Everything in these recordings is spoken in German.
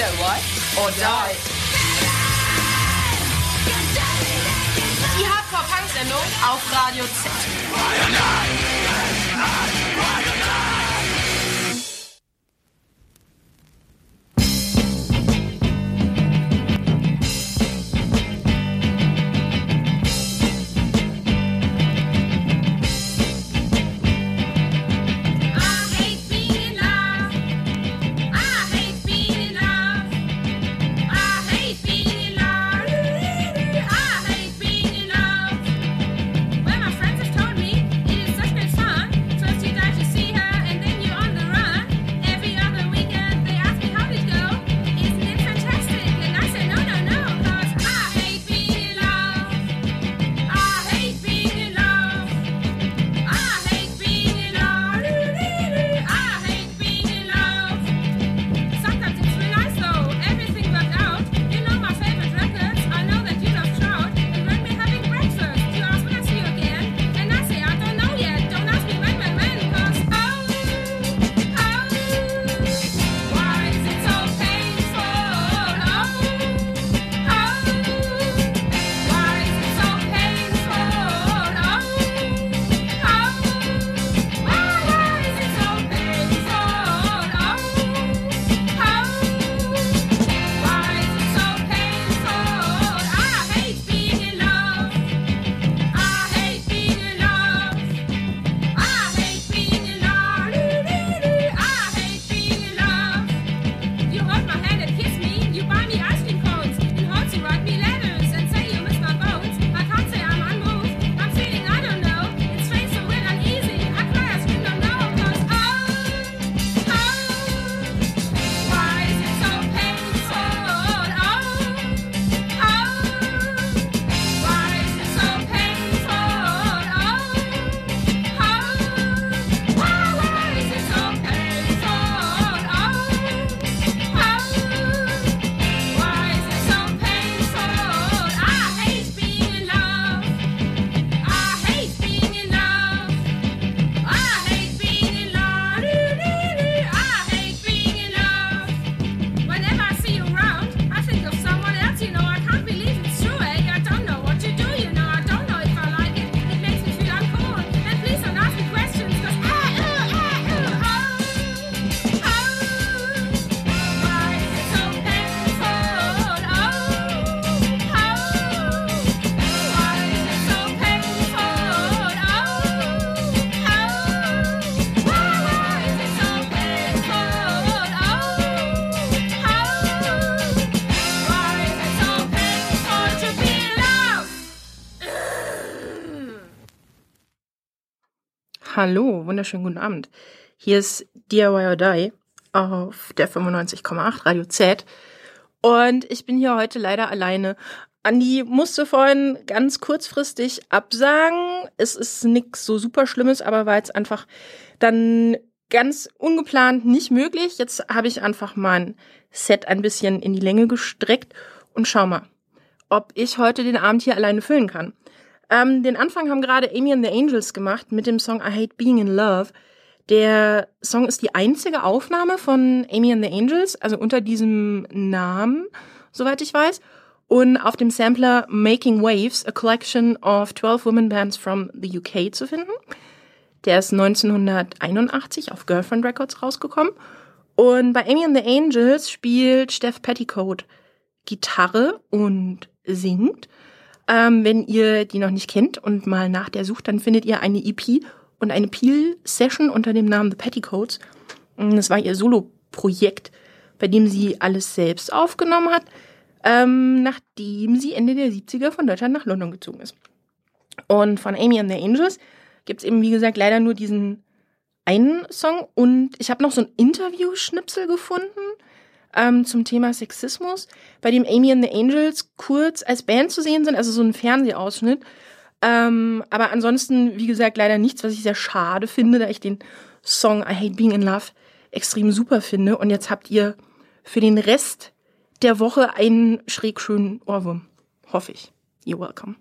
know what? Or die. Die Hardcore-Punk-Sendung auf Radio Z. Hallo, wunderschönen guten Abend. Hier ist DIY or Die auf der 95,8 Radio Z und ich bin hier heute leider alleine. Andi musste vorhin ganz kurzfristig absagen. Es ist nichts so super Schlimmes, aber war jetzt einfach dann ganz ungeplant nicht möglich. Jetzt habe ich einfach mein Set ein bisschen in die Länge gestreckt und schau mal, ob ich heute den Abend hier alleine füllen kann. Den Anfang haben gerade Amy and the Angels gemacht mit dem Song I Hate Being in Love. Der Song ist die einzige Aufnahme von Amy and the Angels, also unter diesem Namen, soweit ich weiß. Und auf dem Sampler Making Waves, a collection of 12 women bands from the UK zu finden. Der ist 1981 auf Girlfriend Records rausgekommen. Und bei Amy and the Angels spielt Steph Petticoat Gitarre und singt. Wenn ihr die noch nicht kennt und mal nach der sucht, dann findet ihr eine EP und eine Peel-Session unter dem Namen The Petticoats. Das war ihr Solo-Projekt, bei dem sie alles selbst aufgenommen hat, nachdem sie Ende der 70er von Deutschland nach London gezogen ist. Und von Amy and the Angels gibt's eben, wie gesagt, leider nur diesen einen Song. Und ich habe noch so ein Interview-Schnipsel gefunden zum Thema Sexismus, bei dem Amy and the Angels kurz als Band zu sehen sind, also so ein Fernsehausschnitt. Aber ansonsten, wie gesagt, leider nichts, was ich sehr schade finde, da ich den Song I Hate Being in Love extrem super finde. Und jetzt habt ihr für den Rest der Woche einen schräg schönen Ohrwurm. Hoffe ich. You're welcome.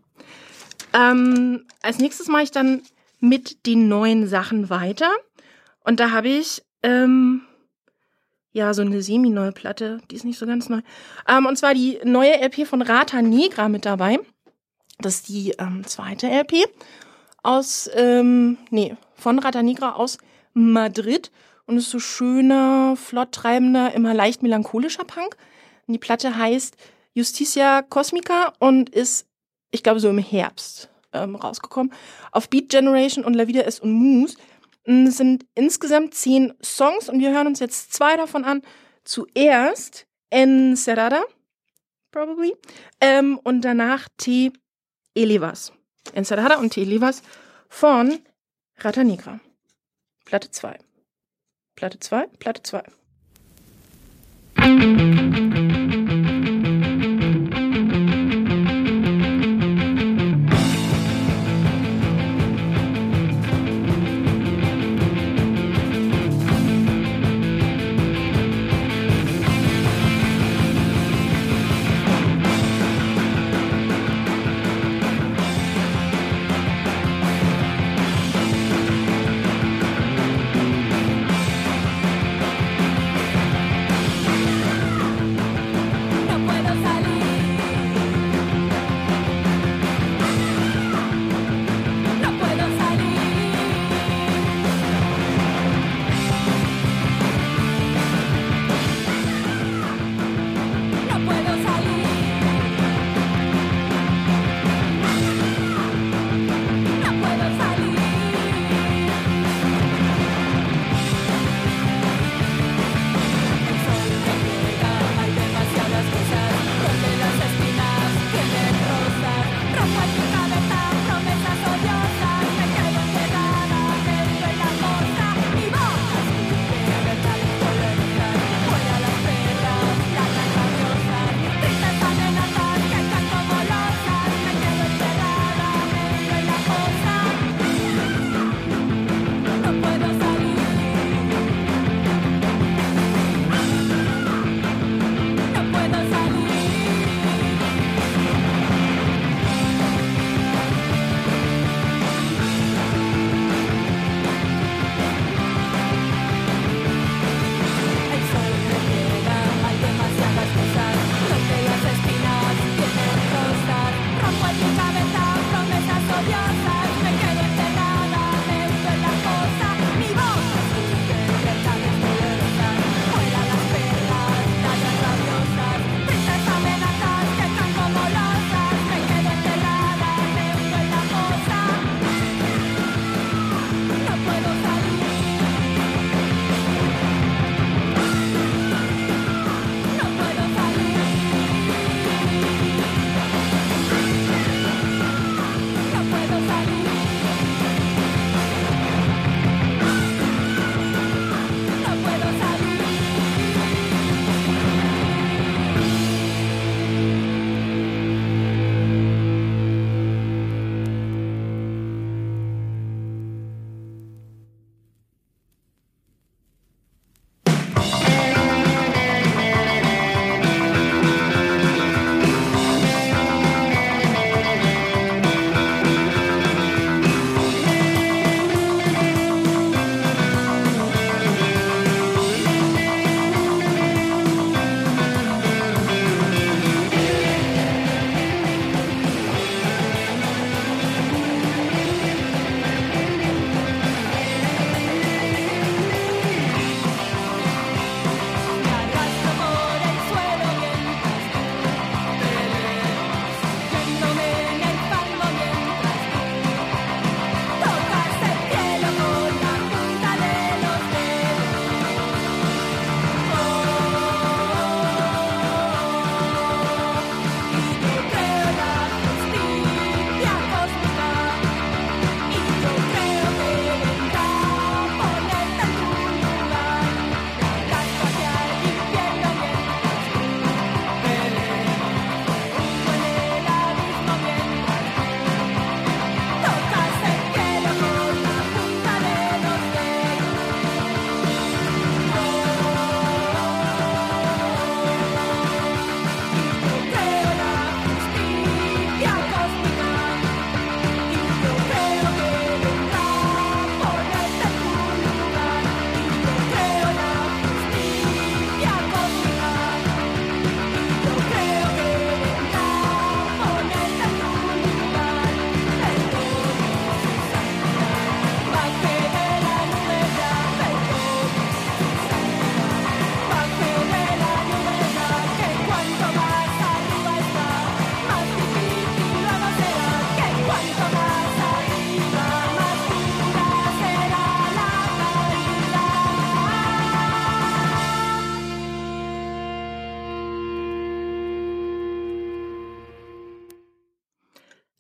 Als nächstes mache ich dann mit den neuen Sachen weiter. Und da habe ich ja, so eine semi-neue Platte, die ist nicht so ganz neu. Und zwar die neue LP von Rata Negra mit dabei. Das ist die zweite LP von Rata Negra aus Madrid. Und ist so schöner, flott treibender, immer leicht melancholischer Punk. Und die Platte heißt Justicia Cosmica und ist, ich glaube, so im Herbst rausgekommen. Auf Beat Generation und La Vida es un Mus sind insgesamt 10 Songs und wir hören uns jetzt 2 davon an. Zuerst Encerrada, probably, und danach Te Elevas. Encerrada und Te Elevas von Rata Negra. Platte 2. Platte 2, Platte 2.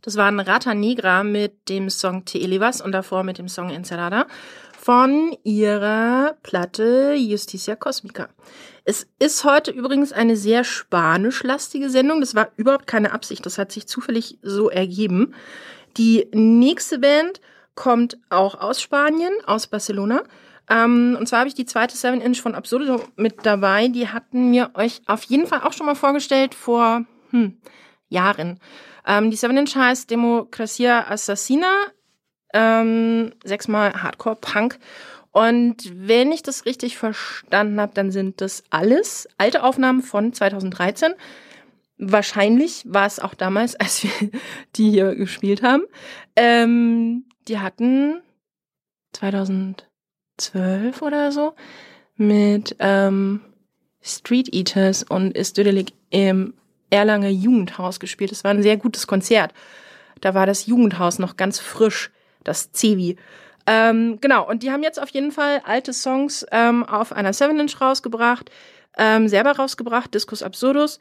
Das waren Rata Negra mit dem Song Te Elevas und davor mit dem Song Encerrada von ihrer Platte Justicia Cosmica. Es ist heute übrigens eine sehr spanischlastige Sendung. Das war überhaupt keine Absicht. Das hat sich zufällig so ergeben. Die nächste Band kommt auch aus Spanien, aus Barcelona. Und zwar habe ich die zweite 7-Inch von Absurdo mit dabei. Die hatten wir euch auf jeden Fall auch schon mal vorgestellt vor Jahren. Die 7-Inch heißt Democracia Assassina, 6-mal Hardcore-Punk. Und wenn ich das richtig verstanden habe, dann sind das alles alte Aufnahmen von 2013. Wahrscheinlich war es auch damals, als wir die hier gespielt haben. Die hatten 2012 oder so mit Street Eaters und Ist Dödelik im Erlanger Jugendhaus gespielt. Das war ein sehr gutes Konzert. Da war das Jugendhaus noch ganz frisch, das Cevi. Genau, und die haben jetzt auf jeden Fall alte Songs auf einer 7-Inch rausgebracht, selber rausgebracht, Discos Absurds,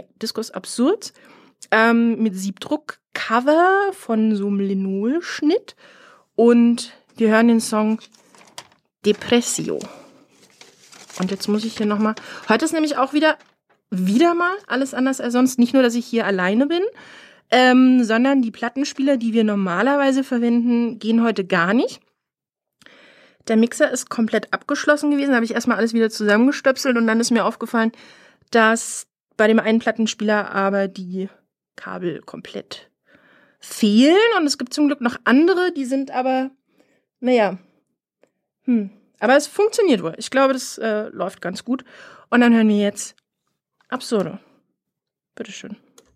mit Siebdruck-Cover von so einem Linolschnitt. Und wir hören den Song Depressio. Und jetzt muss ich hier nochmal, heute ist nämlich auch wieder mal alles anders als sonst. Nicht nur, dass ich hier alleine bin, sondern die Plattenspieler, die wir normalerweise verwenden, gehen heute gar nicht. Der Mixer ist komplett abgeschlossen gewesen, da habe ich erstmal alles wieder zusammengestöpselt und dann ist mir aufgefallen, dass bei dem einen Plattenspieler aber die Kabel komplett fehlen und es gibt zum Glück noch andere, die sind aber, aber es funktioniert wohl. Ich glaube, das läuft ganz gut. Und dann hören wir jetzt Absurdo. Bitteschön.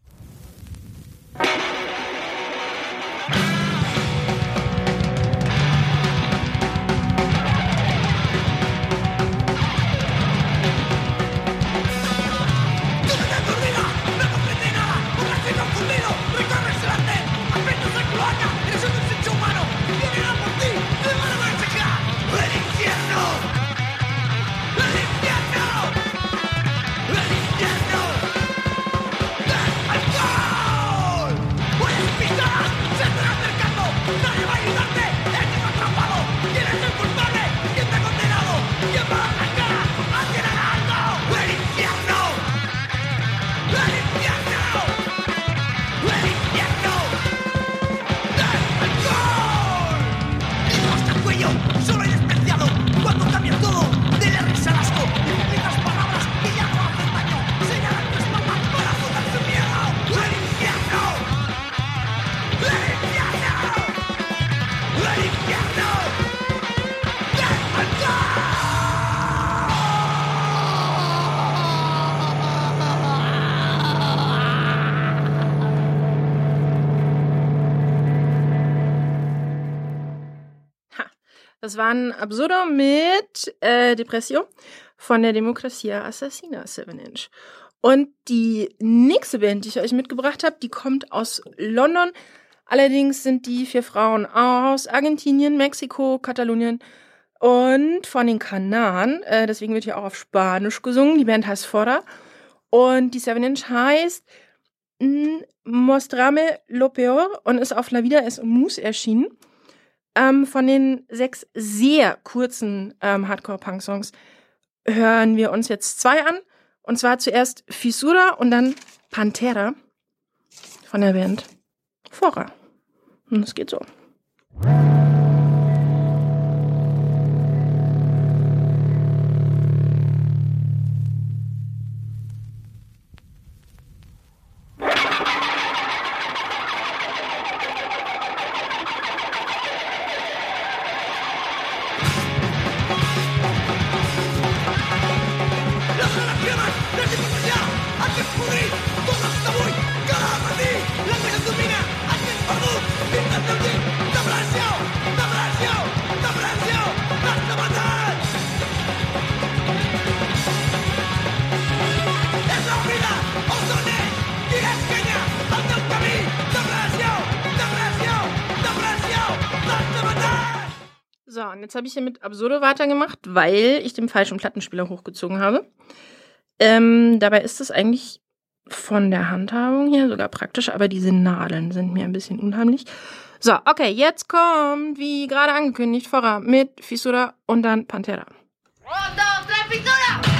Das waren Absurdo mit Depressio von der Democracia Assassina 7-Inch. Und die nächste Band, die ich euch mitgebracht habe, die kommt aus London. Allerdings sind die 4 Frauen aus Argentinien, Mexiko, Katalonien und von den Kanaren. Deswegen wird hier auch auf Spanisch gesungen. Die Band heißt Fora. Und die 7-Inch heißt Mostrame lo Peor und ist auf La Vida es Mus erschienen. Von den 6 sehr kurzen Hardcore-Punk-Songs hören wir uns jetzt 2 an. Und zwar zuerst Fissura und dann Pantera von der Band Fora. Und es geht so. So, und jetzt habe ich hier mit Absurdo weitergemacht, weil ich den falschen Plattenspieler hochgezogen habe. Dabei ist es eigentlich von der Handhabung hier sogar praktisch, aber diese Nadeln sind mir ein bisschen unheimlich. So, okay, jetzt kommt, wie gerade angekündigt, Forra mit Fissura und dann Pantera. 1, 2, 3, Fissura!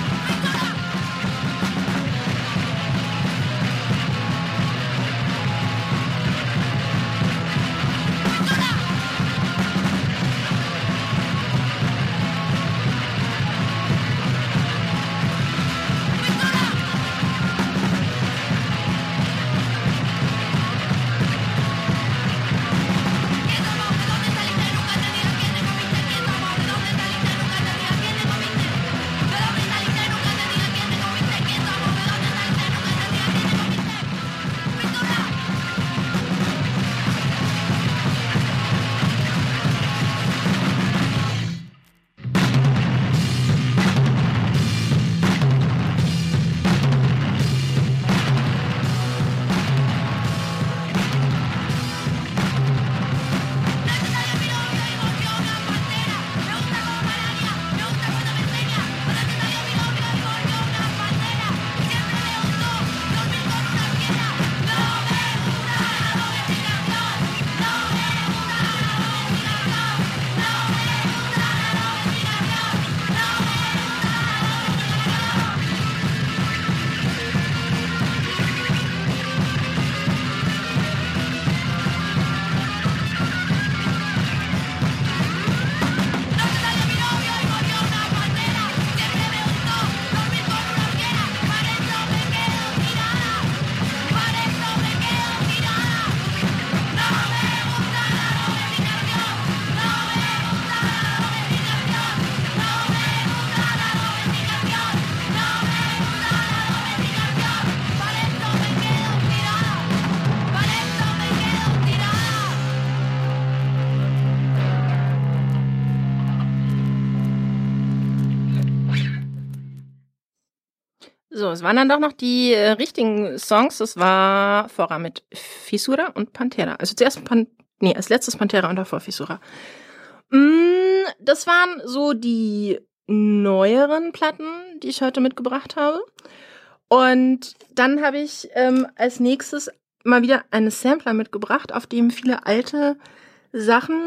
So, es waren dann doch noch die richtigen Songs. Das war Forra mit Fissura und Pantera. Also zuerst als letztes Pantera und davor Fissura. Das waren so die neueren Platten, die ich heute mitgebracht habe. Und dann habe ich als nächstes mal wieder einen Sampler mitgebracht, auf dem viele alte Sachen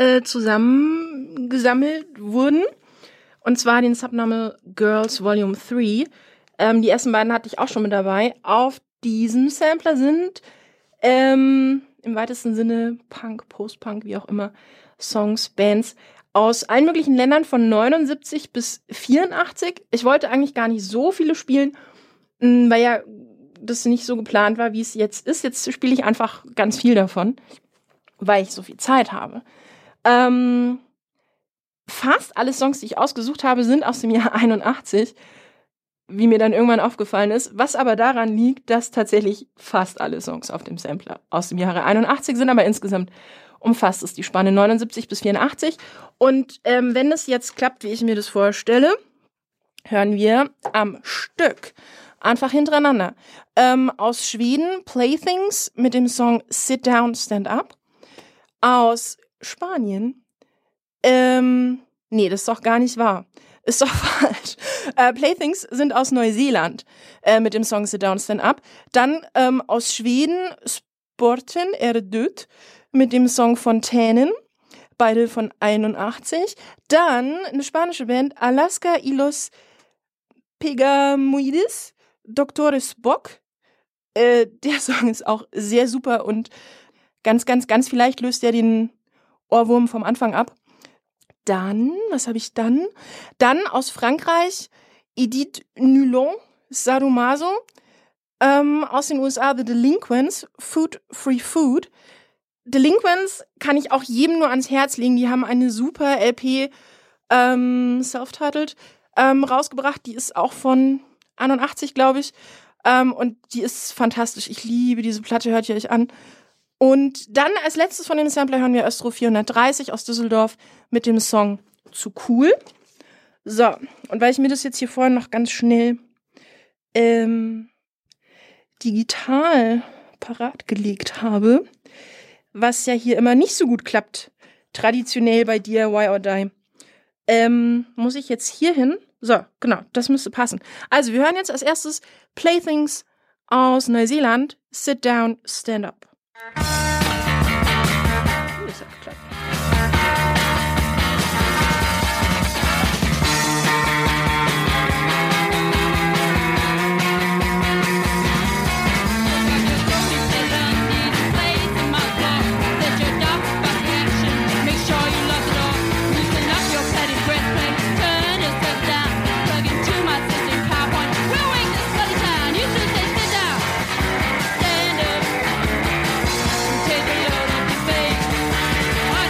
zusammengesammelt wurden. Und zwar den Subnormal Girls Volume 3. Die ersten beiden hatte ich auch schon mit dabei. Auf diesem Sampler sind im weitesten Sinne Punk, Post-Punk, wie auch immer, Songs, Bands aus allen möglichen Ländern von 79 bis 84. Ich wollte eigentlich gar nicht so viele spielen, weil ja das nicht so geplant war, wie es jetzt ist. Jetzt spiele ich einfach ganz viel davon, weil ich so viel Zeit habe. Fast alle Songs, die ich ausgesucht habe, sind aus dem Jahr 81, wie mir dann irgendwann aufgefallen ist, was aber daran liegt, dass tatsächlich fast alle Songs auf dem Sampler aus dem Jahre 81 sind, aber insgesamt umfasst es die Spanne 79 bis 84. Und wenn es jetzt klappt, wie ich mir das vorstelle, hören wir am Stück einfach hintereinander aus Schweden Playthings mit dem Song Sit Down, Stand Up. Aus Spanien nee, das ist doch gar nicht wahr. Ist doch falsch. Playthings sind aus Neuseeland mit dem Song Sit Down, Stand Up. Dann aus Schweden Sporten är död mit dem Song Fontänen, beide von 81. Dann eine spanische Band Alaska y los Pegamoides, Doctores Bock. Der Song ist auch sehr super und ganz vielleicht löst er den Ohrwurm vom Anfang ab. Dann, was habe ich dann? Dann aus Frankreich Edith Nulon, Sadomaso. Aus den USA The Delinquents, Food Free Food. Delinquents kann ich auch jedem nur ans Herz legen. Die haben eine super LP, self-titled, rausgebracht. Die ist auch von 81, glaube ich. Und die ist fantastisch. Ich liebe diese Platte, hört ihr euch an. Und dann als letztes von dem Sampler hören wir Östro 430 aus Düsseldorf mit dem Song Zu cool. So, und weil ich mir das jetzt hier vorhin noch ganz schnell digital parat gelegt habe, was ja hier immer nicht so gut klappt, traditionell bei DIY or Die, muss ich jetzt hier hin. So, genau, das müsste passen. Also, wir hören jetzt als erstes Playthings aus Neuseeland, Sit Down, Stand Up. Das hat geklappt. Take a load off your face.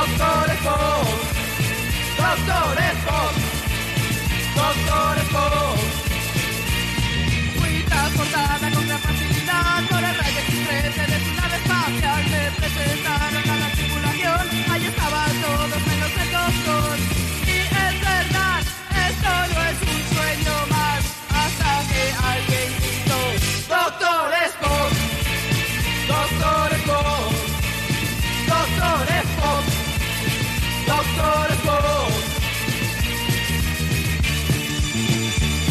Doctor Spock, Doctor Spock, Doctor Spock. Fui transportada con gran facilidad por el rayo X-13 de su nave espacial. Me presentaron a la tripulación, allí estaban todos menos el doctor. Y es verdad, esto no es un sueño más, hasta que alguien gritó: Doctor Spock, Doctor Spock, Doctor Spock, Doctor Spock.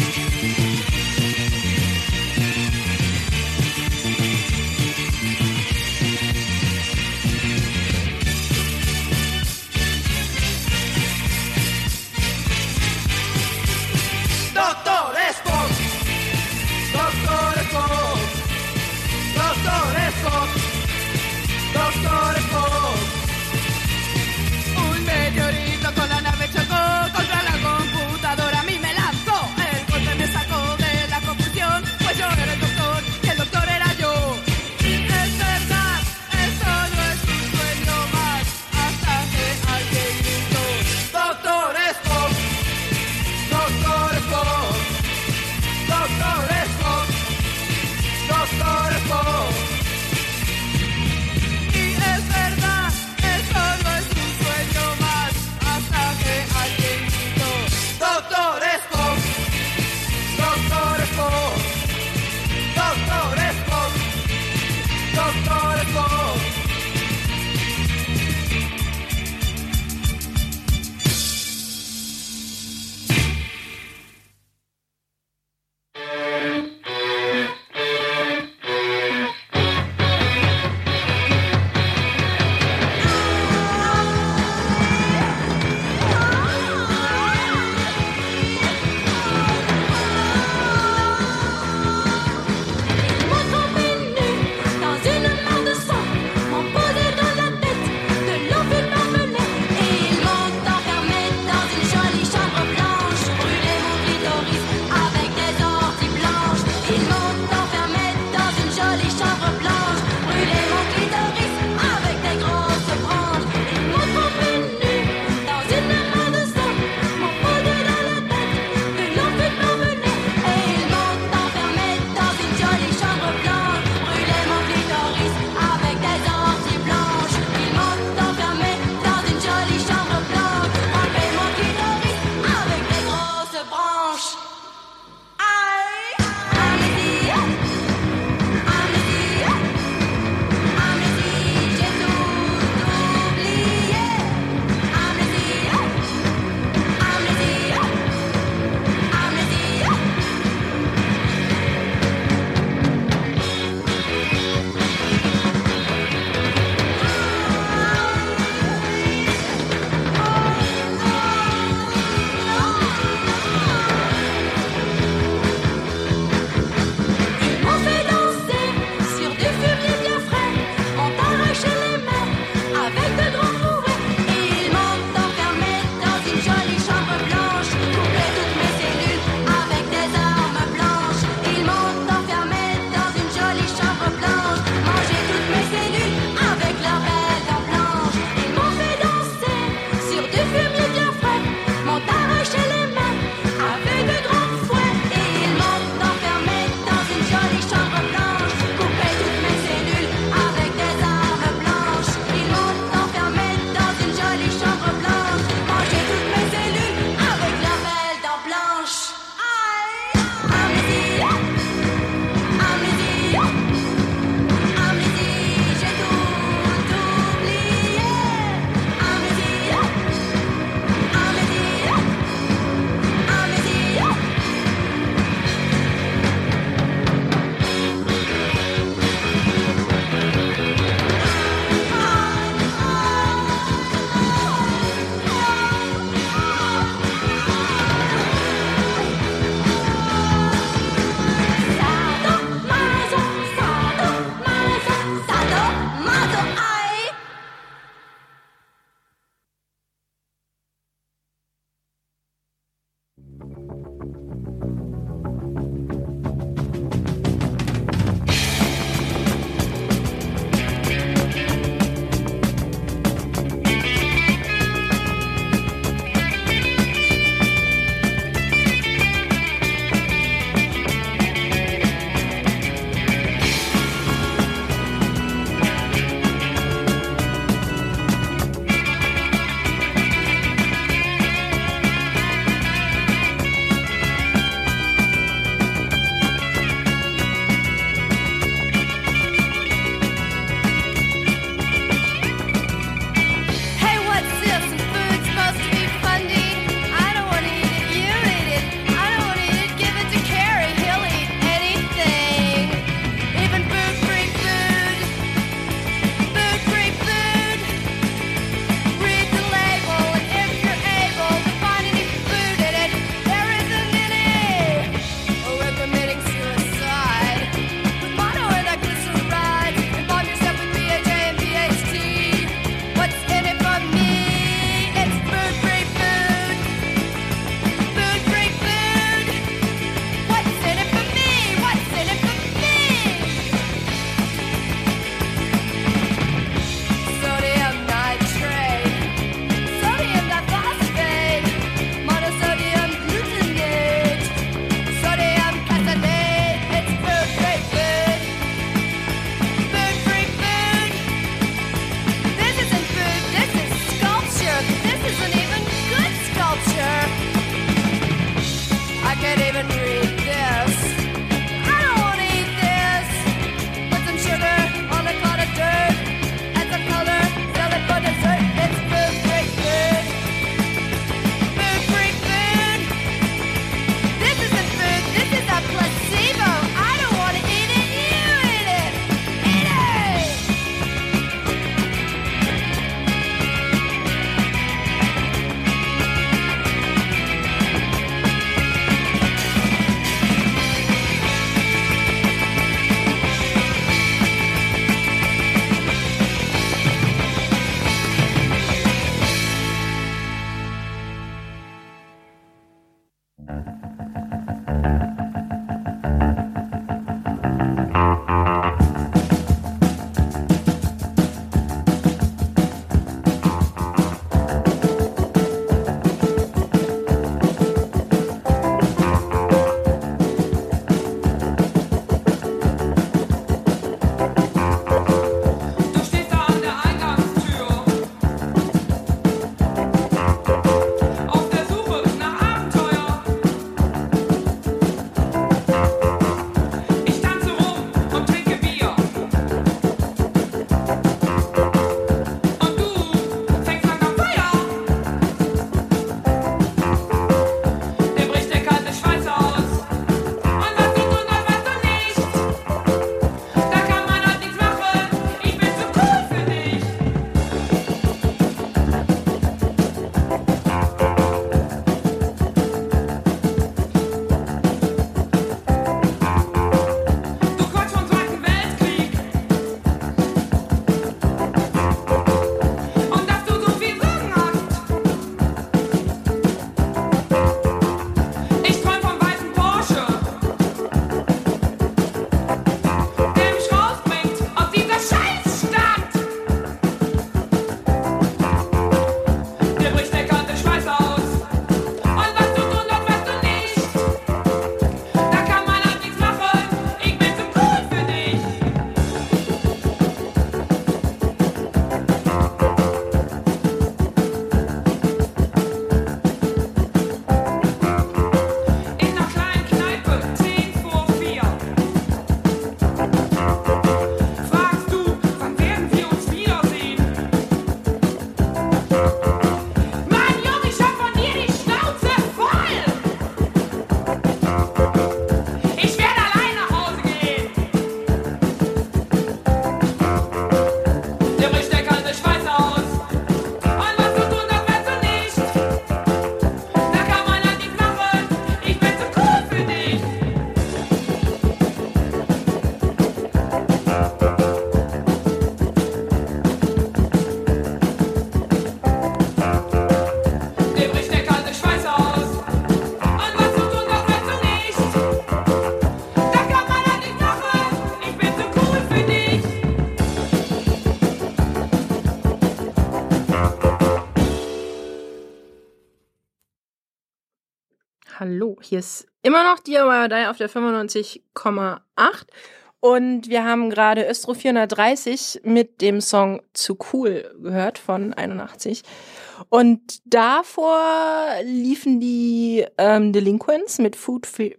Hallo, hier ist immer noch DIY Die auf der 95,8 und wir haben gerade Östro 430 mit dem Song Zu Cool gehört von 81 und davor liefen die Delinquents mit Food Free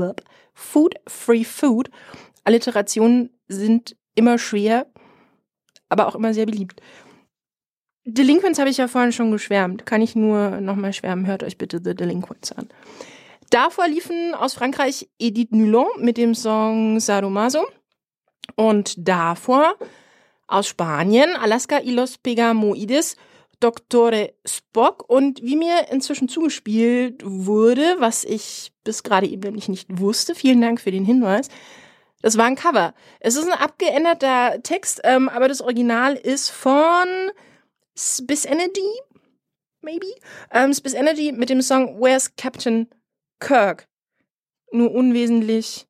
Food. Alliterationen sind immer schwer, aber auch immer sehr beliebt. Delinquents habe ich ja vorhin schon geschwärmt. Kann ich nur nochmal schwärmen. Hört euch bitte The Delinquents an. Davor liefen aus Frankreich Edith Nulon mit dem Song Sadomaso. Und davor aus Spanien Alaska y los Pegamoides, Dr. Spock. Und wie mir inzwischen zugespielt wurde, was ich bis gerade eben nämlich nicht wusste, vielen Dank für den Hinweis, das war ein Cover. Es ist ein abgeänderter Text, aber das Original ist von Spice Energy, maybe? Spice Energy mit dem Song Where's Captain Kirk? Nur unwesentlich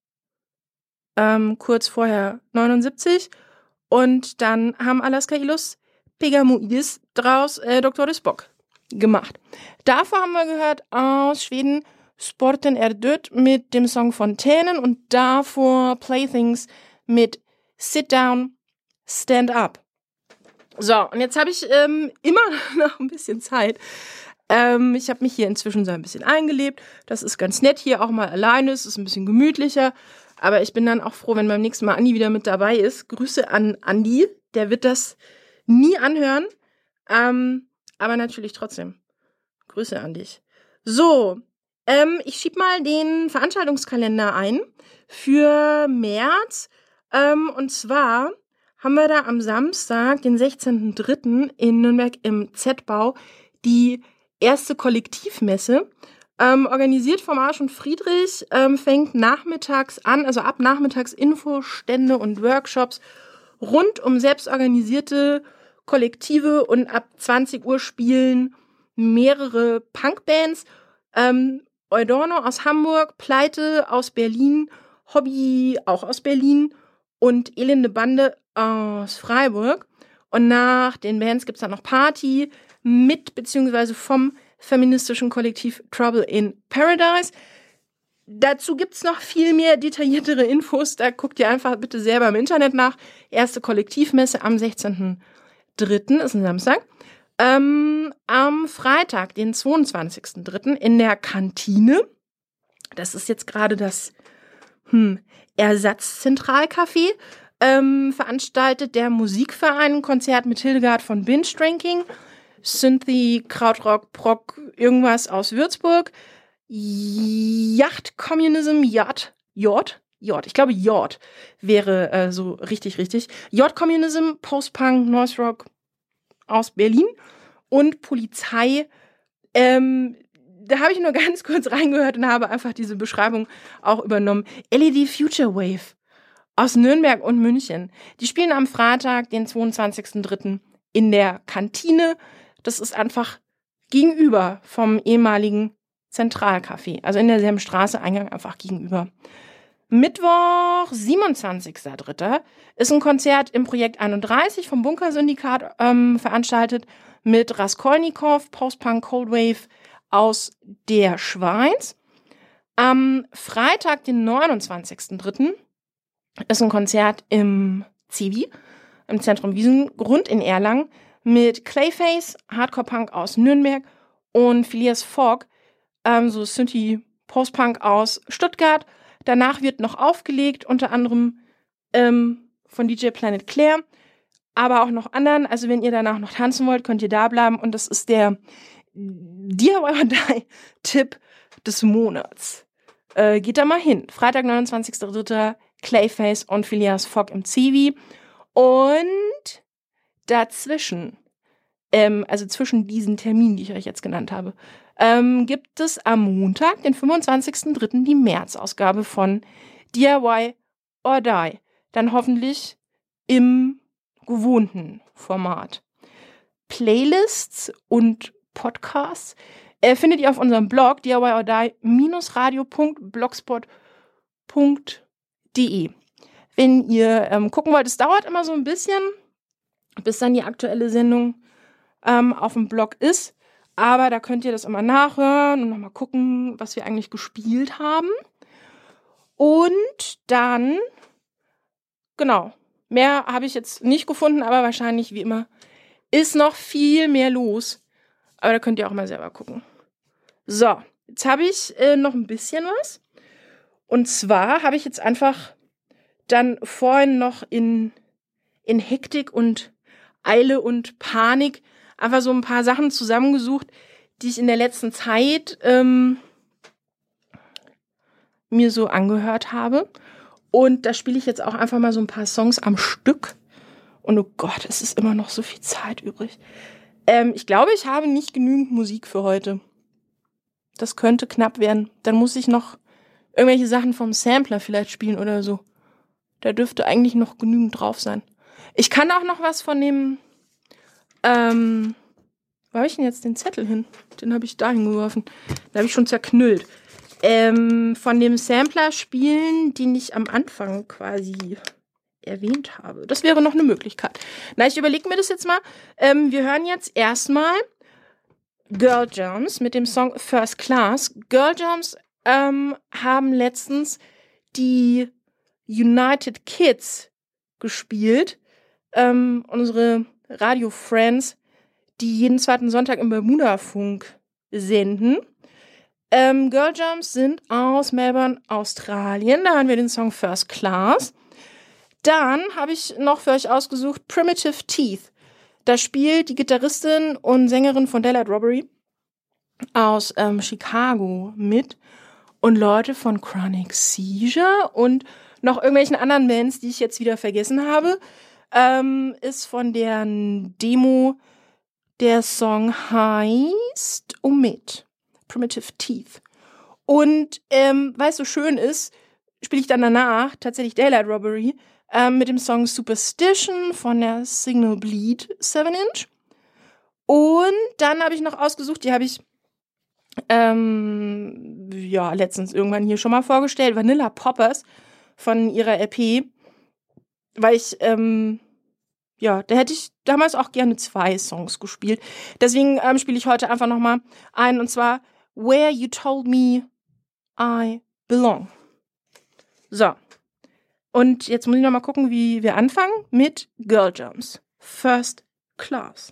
kurz vorher 79. Und dann haben Alaska y los Pegamoides draus Dr. Spock gemacht. Davor haben wir gehört aus Schweden Sporten är död mit dem Song Fontänen und davor Playthings mit Sit Down, Stand Up. So, und jetzt habe ich immer noch ein bisschen Zeit. Ich habe mich hier inzwischen so ein bisschen eingelebt. Das ist ganz nett hier, auch mal alleine. Es ist ein bisschen gemütlicher. Aber ich bin dann auch froh, wenn beim nächsten Mal Andi wieder mit dabei ist. Grüße an Andi. Der wird das nie anhören. Aber natürlich trotzdem. Grüße an dich. So, ich schieb mal den Veranstaltungskalender ein für März. Und zwar haben wir da am Samstag, den 16.03. in Nürnberg im Z-Bau die erste Kollektivmesse. Organisiert vom Arsch und Friedrich, fängt nachmittags an, also ab nachmittags Infostände und Workshops rund um selbstorganisierte Kollektive und ab 20 Uhr spielen mehrere Punkbands. Eudorno aus Hamburg, Pleite aus Berlin, Hobby auch aus Berlin und Elende Bande aus Freiburg. Und nach den Bands gibt's dann noch Party mit beziehungsweise vom feministischen Kollektiv Trouble in Paradise. Dazu gibt's noch viel mehr detailliertere Infos. Da guckt ihr einfach bitte selber im Internet nach. Erste Kollektivmesse am 16.03. ist ein Samstag. Am Freitag, den 22.03. in der Kantine. Das ist jetzt gerade das Ersatzzentralcafé. Veranstaltet der Musikverein ein Konzert mit Hildegard von Binge Drinking, Synthie, Krautrock, Prog, irgendwas aus Würzburg, Yacht Communism, Yacht, ich glaube Yacht wäre so richtig. Yacht Communism, Post-Punk, Noise Rock aus Berlin und Polizei. Da habe ich nur ganz kurz reingehört und habe einfach diese Beschreibung auch übernommen. LED Future Wave aus Nürnberg und München. Die spielen am Freitag, den 22.03. in der Kantine. Das ist einfach gegenüber vom ehemaligen Zentralcafé. Also in derselben Straße, Eingang einfach gegenüber. Mittwoch, 27.03. ist ein Konzert im Projekt 31 vom Bunker-Syndikat veranstaltet mit Raskolnikow, Post-Punk Cold Wave aus der Schweiz. Am Freitag, den 29.03. ist ein Konzert im CIVI, im Zentrum Wiesengrund in Erlangen, mit Clayface, Hardcore-Punk aus Nürnberg und Phileas Fogg, so Synthie Post-Punk aus Stuttgart. Danach wird noch aufgelegt, unter anderem von DJ Planet Claire, aber auch noch anderen. Also wenn ihr danach noch tanzen wollt, könnt ihr da bleiben. Und das ist der DIY-Tipp des Monats. Geht da mal hin. Freitag, 29.03. Clayface und Phileas Fogg im CIVI. Und dazwischen, also zwischen diesen Terminen, die ich euch jetzt genannt habe, gibt es am Montag, den 25.03. die März-Ausgabe von DIY or Die. Dann hoffentlich im gewohnten Format. Playlists und Podcasts findet ihr auf unserem Blog diyordie-radio.blogspot.de. Wenn ihr gucken wollt, es dauert immer so ein bisschen, bis dann die aktuelle Sendung auf dem Blog ist. Aber da könnt ihr das immer nachhören und nochmal gucken, was wir eigentlich gespielt haben. Und dann, genau, mehr habe ich jetzt nicht gefunden, aber wahrscheinlich wie immer ist noch viel mehr los. Aber da könnt ihr auch mal selber gucken. So, jetzt habe ich noch ein bisschen was. Und zwar habe ich jetzt einfach dann vorhin noch in Hektik und Eile und Panik einfach so ein paar Sachen zusammengesucht, die ich in der letzten Zeit mir so angehört habe. Und da spiele ich jetzt auch einfach mal so ein paar Songs am Stück. Und oh Gott, es ist immer noch so viel Zeit übrig. Ich glaube, ich habe nicht genügend Musik für heute. Das könnte knapp werden. Dann muss ich noch irgendwelche Sachen vom Sampler vielleicht spielen oder so. Da dürfte eigentlich noch genügend drauf sein. Ich kann auch noch was von dem wo habe ich denn jetzt den Zettel hin? Den habe ich da hingeworfen. Den habe ich schon zerknüllt. Von dem Sampler spielen, den ich am Anfang quasi erwähnt habe. Das wäre noch eine Möglichkeit. Na, ich überlege mir das jetzt mal. Wir hören jetzt erstmal Girl Germs mit dem Song First Class. Girl Germs haben letztens die United Kids gespielt. Unsere Radio-Friends, die jeden zweiten Sonntag im Bermuda-Funk senden. Girl Germs sind aus Melbourne, Australien. Da haben wir den Song First Class. Dann habe ich noch für euch ausgesucht Primitive Teeth. Da spielt die Gitarristin und Sängerin von Daylight Robbery aus Chicago mit. Und Leute von Chronic Seizure und noch irgendwelchen anderen Bands, die ich jetzt wieder vergessen habe, ist von deren Demo der Song heißt Omit. Primitive Teeth. Und weil es so schön ist, spiele ich dann danach tatsächlich Daylight Robbery mit dem Song Superstition von der Signal Bleed 7-Inch. Und dann habe ich noch ausgesucht, die habe ich letztens irgendwann hier schon mal vorgestellt, Vanilla Poppers von ihrer LP, weil ich, da hätte ich damals auch gerne 2 Songs gespielt. Deswegen spiele ich heute einfach nochmal einen, und zwar Where You Told Me I Belong. So. Und jetzt muss ich nochmal gucken, wie wir anfangen mit Girl Germs. First Class.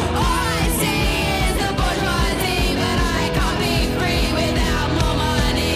Money.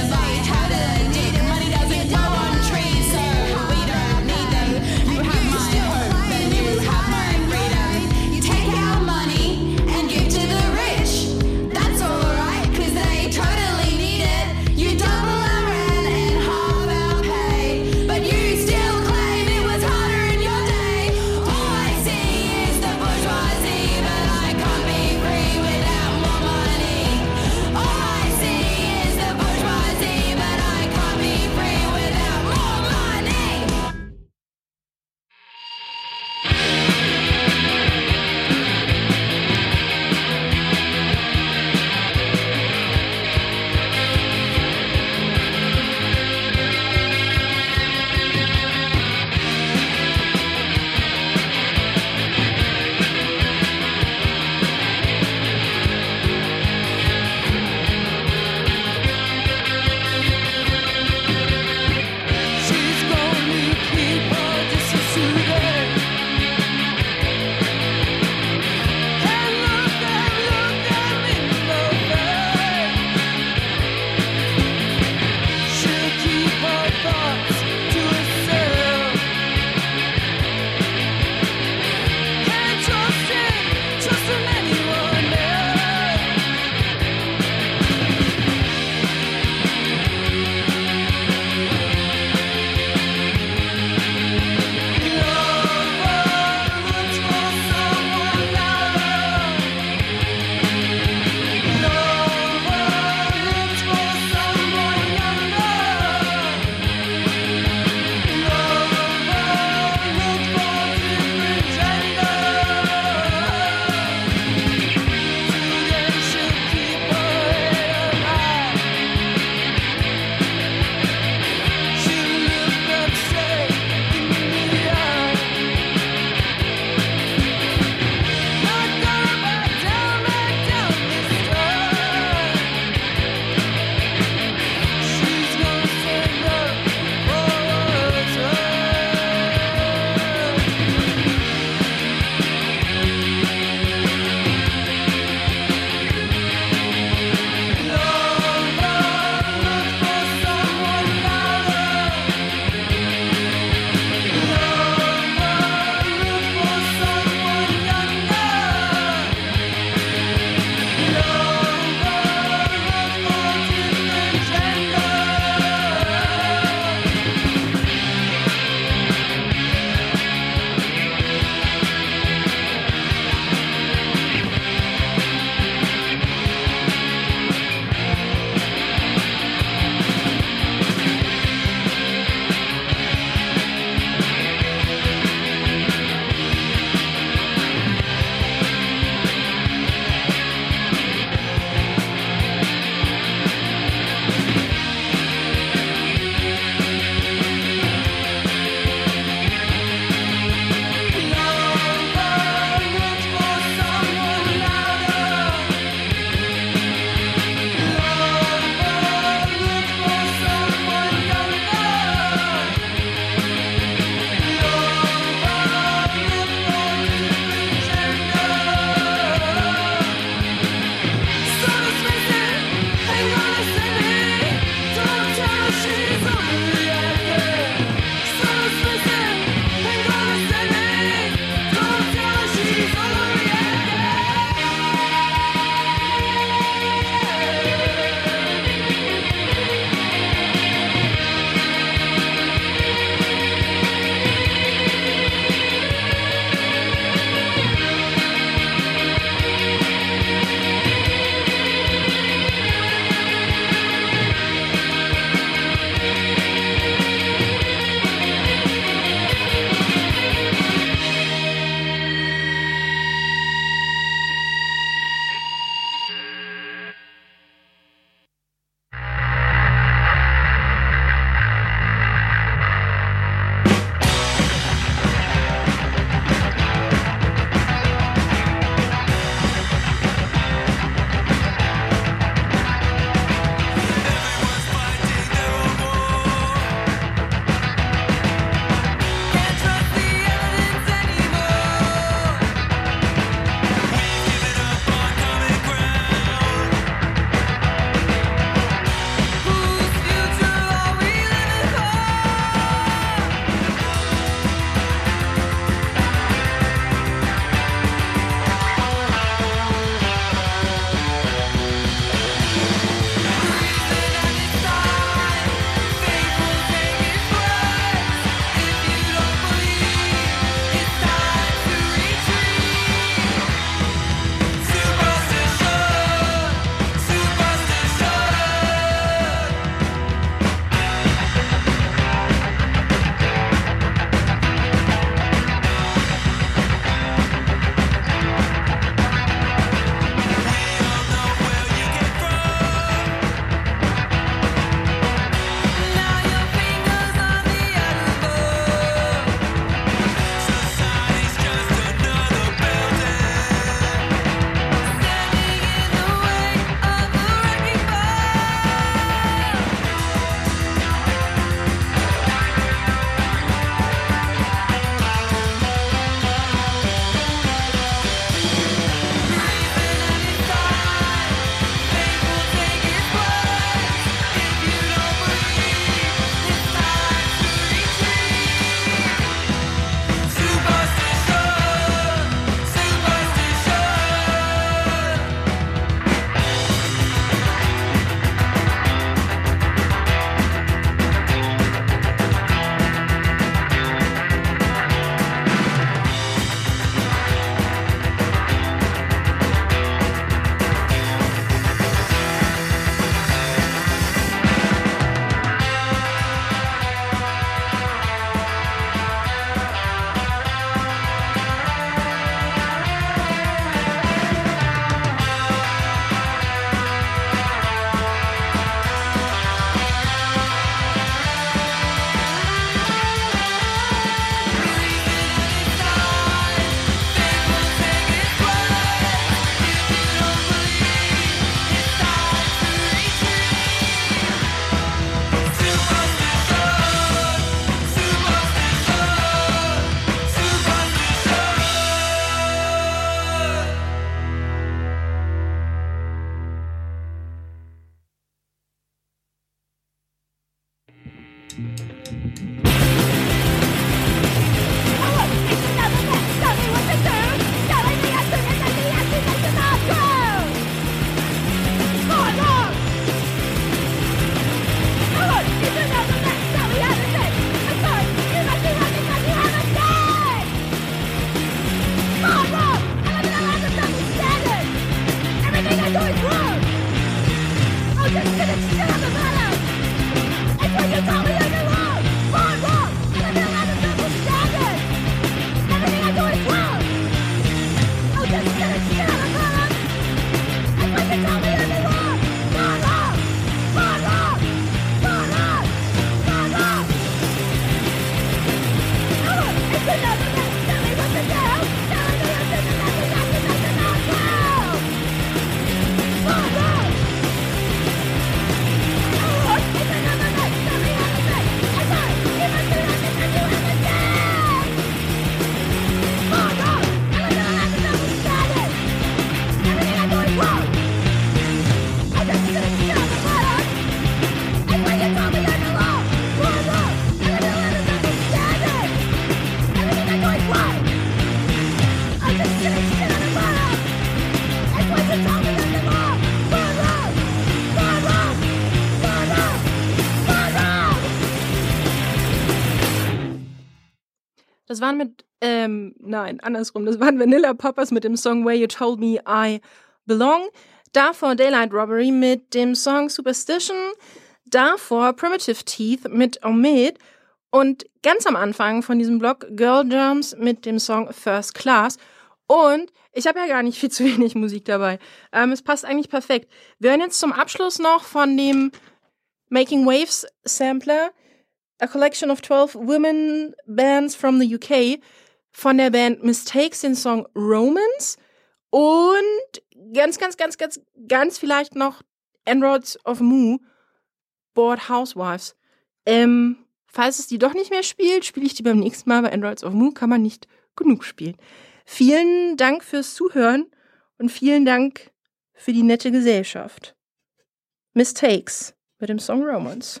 Das waren andersrum. Das waren Vanilla Poppers mit dem Song Where You Told Me I Belong. Davor Daylight Robbery mit dem Song Superstition. Davor Primitive Teeth mit Omid. Und ganz am Anfang von diesem Blog Girl Germs mit dem Song First Class. Und ich habe ja gar nicht viel zu wenig Musik dabei. Es passt eigentlich perfekt. Wir hören jetzt zum Abschluss noch von dem Making Waves Sampler A Collection of 12 Women Bands from the UK von der Band Mistakes, den Song Romance. Und ganz vielleicht noch Androids of Moo, Bored Housewives. Falls es die doch nicht mehr spielt, spiele ich die beim nächsten Mal. Bei Androids of Moo kann man nicht genug spielen. Vielen Dank fürs Zuhören und vielen Dank für die nette Gesellschaft. Mistakes mit dem Song Romance.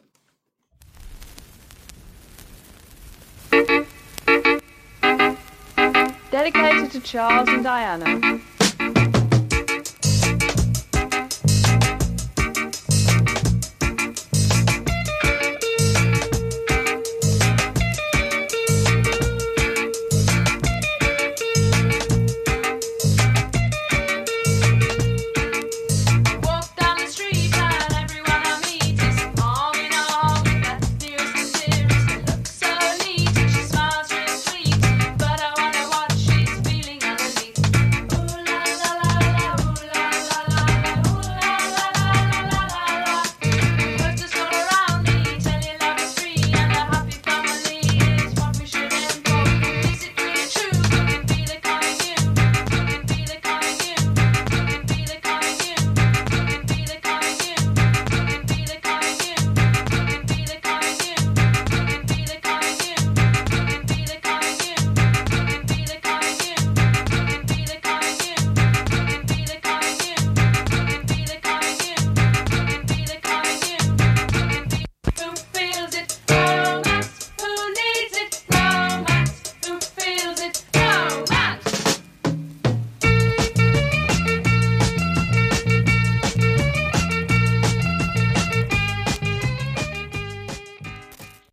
Dedicated to Charles and Diana.